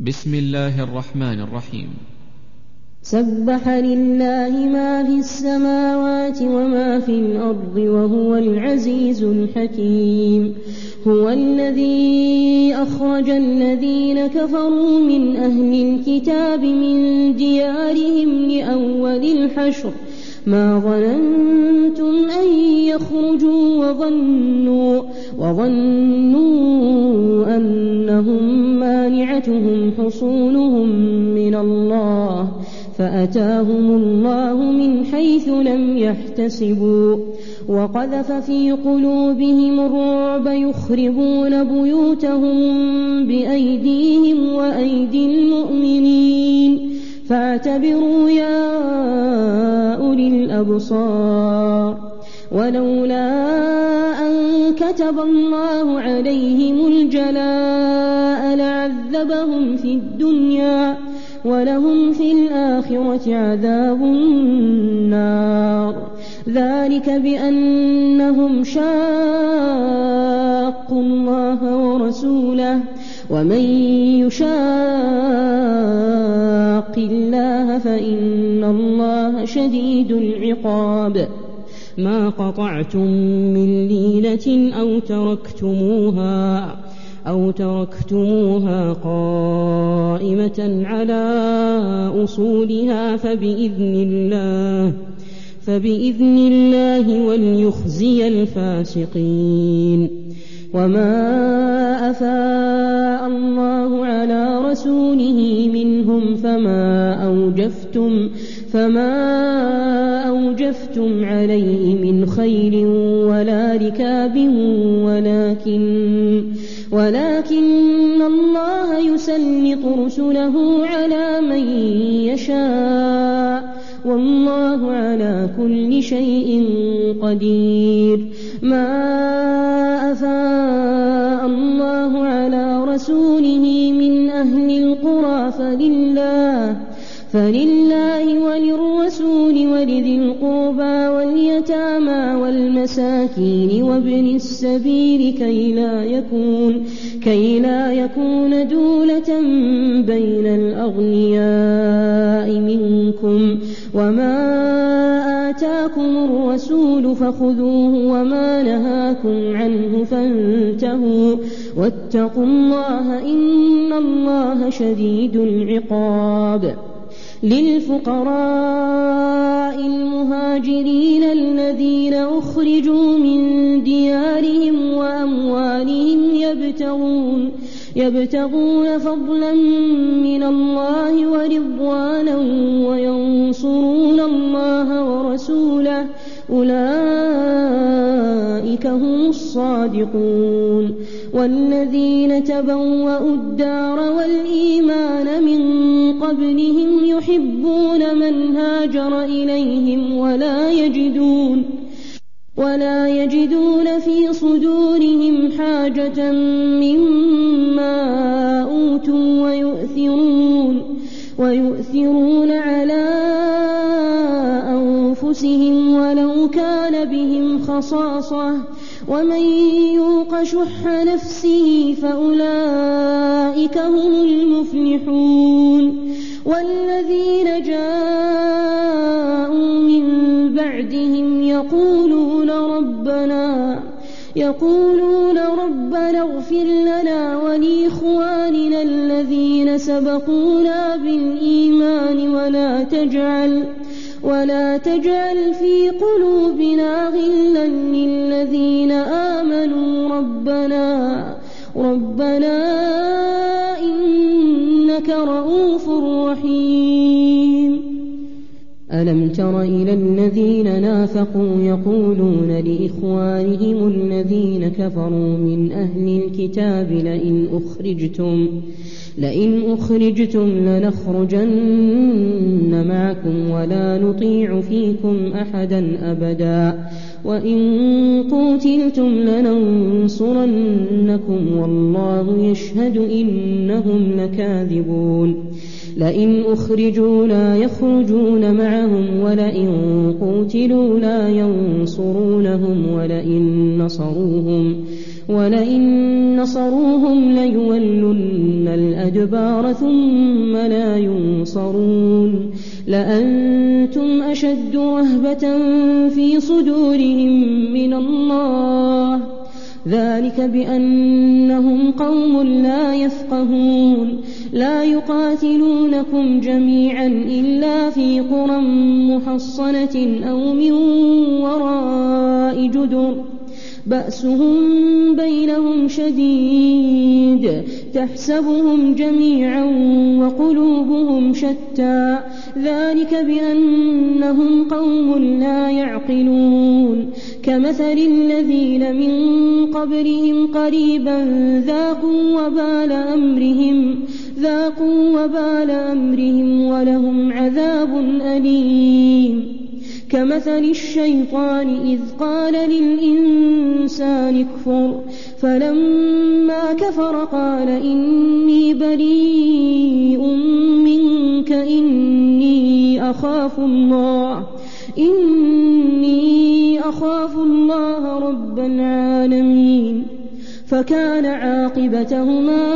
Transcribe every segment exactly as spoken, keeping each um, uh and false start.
بسم الله الرحمن الرحيم. سبح لله ما في السماوات وما في الأرض وهو العزيز الحكيم. هو الذي أخرج الذين كفروا من أهل الكتاب من ديارهم لأول الحشر ما ظننتم أن يخرجوا وظنوا, وظنوا أنهم مانعتهم حصونهم من الله فأتاهم الله من حيث لم يحتسبوا وقذف في قلوبهم الرعب يخربون بيوتهم بأيديهم وأيدي المؤمنين فاعتبروا يا أولي الأبصار. ولولا أن كتب الله عليهم الجلاء لعذبهم في الدنيا ولهم في الآخرة عذاب النار ذلك بأنهم شاقوا الله ورسوله ومن يشاق الله فإن الله شديد العقاب. ما قطعتم من لينة أو تركتموها أو تركتموها قائمة على أصولها فبإذن الله فبإذن الله وليخزي الفاسقين. وما أفاء الله على رسوله منهم فما أوجفتم فما أوجفتم عليه من خيل ولا ركاب ولكن ولكن الله يسلط رسله على من يشاء والله على كل شيء قدير. ما أفاء الله على رسوله من أهل القرى فلله فلله وللرسول ولذي القربى واليتامى والمساكين وابن السبيل كي لا يكون كي لا يكون دولة بين الأغنياء منكم وما آتاكم الرسول فخذوه وما نهاكم عنه فانتهوا واتقوا الله إن الله شديد العقاب. للفقراء المهاجرين الذين أخرجوا من ديارهم وأموالهم يبتغون, يبتغون فضلا من الله ورضوانا وينصرون الله ورسوله أولئك هم الصادقون. والذين تبوأوا الدار والإيمان من قبلهم يحبون من هاجر إليهم ولا يجدون ولا يجدون في صدورهم حاجة مما أوتوا ويؤثرون ويؤثرون على أنفسهم ولو كان بهم خصاصة ومن يوق شح نفسه فأولئك هم المفلحون. والذين جاءوا من بعدهم يقولون ربنا يقولون ربنا اغفر لنا ولإخواننا الذين سبقونا بالإيمان ولا تجعل ولا تجعل في قلوبنا غلا للذين آمنوا ربنا ربنا إنك رؤوف رحيم. ألم تر إلى الذين نافقوا يقولون لإخوانهم الذين كفروا من أهل الكتاب لئن أخرجتم لئن أخرجتم لنخرجن معكم ولا نطيع فيكم أحدا أبدا وإن قتلتم لننصرنكم والله يشهد إنهم لكاذبون. لئن أخرجوا لا يخرجون معهم ولئن قتلوا لا ينصرونهم ولئن نصروهم ولئن نصروهم ليولن الأدبار ثم لا ينصرون لأنتم أشد رهبة في صدورهم من الله ذلك بأنهم قوم لا يفقهون لا يقاتلونكم جميعا إلا في قرى محصنة أو من وراء جدر بأسهم بينهم شديد تحسبهم جميعا وقلوبهم شتى ذلك بأنهم قوم لا يعقلون كمثل الذين من قبلهم قريبا ذاقوا وبال أمرهم ذاقوا وبال أمرهم ولهم عذاب أليم كمثل الشيطان إذ قال للإنسان اكفر فلما كفر قال إني بريء منك إني أخاف الله إني أخاف الله رب العالمين فكان عاقبتهما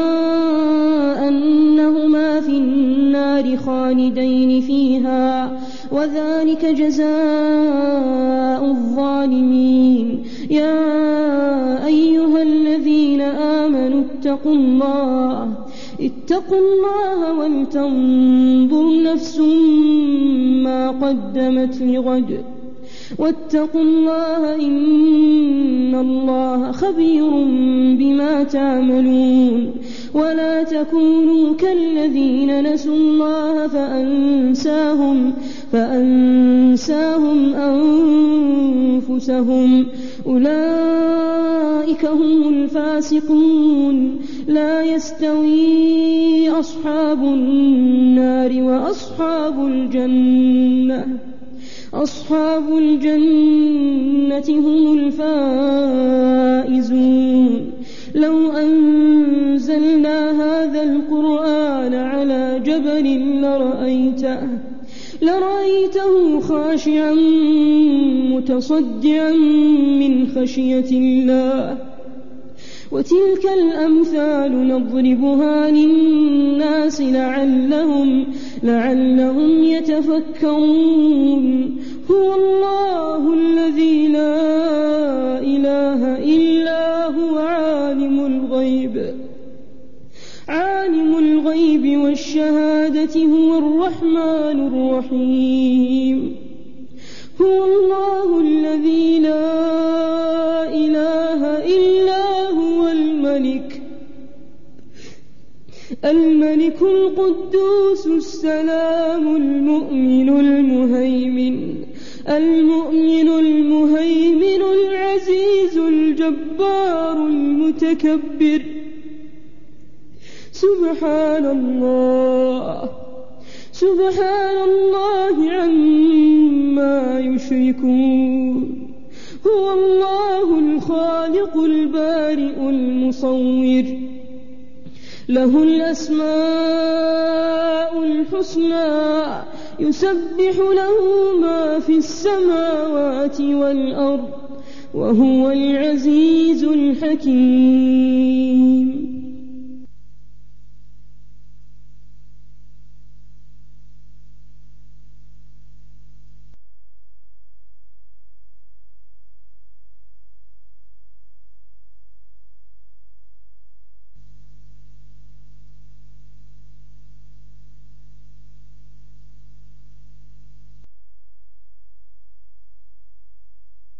أنهما في النار خالدين فيها وذلك جزاء الظالمين يا أيها الذين آمنوا اتقوا الله اتقوا الله ولتنظر نفس ما قدمت لغد واتقوا الله إن الله خبير بما تعملون ولا تكونوا كالذين نسوا الله فأنساهم فأنساهم أنفسهم أولئك هم الفاسقون لا يستوي أصحاب النار وأصحاب الجنة أصحاب الجنة هم الفائزون لو أنزلنا هذا القرآن على جبل لرأيته لرأيته خاشعا متصدعا من خشية الله وتلك الأمثال نضربها للناس لعلهم لعلهم يتفكرون هو الله الذي لا إله إلا هو عالم الغيب عالم الغيب والشهادة هو الرحمن الرحيم هو الله الذي لا إله إلا هو الملك الملك القدوس السلام المؤمن المهيمن المؤمن المهيمن العزيز الجبار المتكبر سبحان الله سبحان الله عما يشركون هو الله الخالق البارئ المصور له الأسماء الحسنى يسبح له ما في السماوات والأرض وهو العزيز الحكيم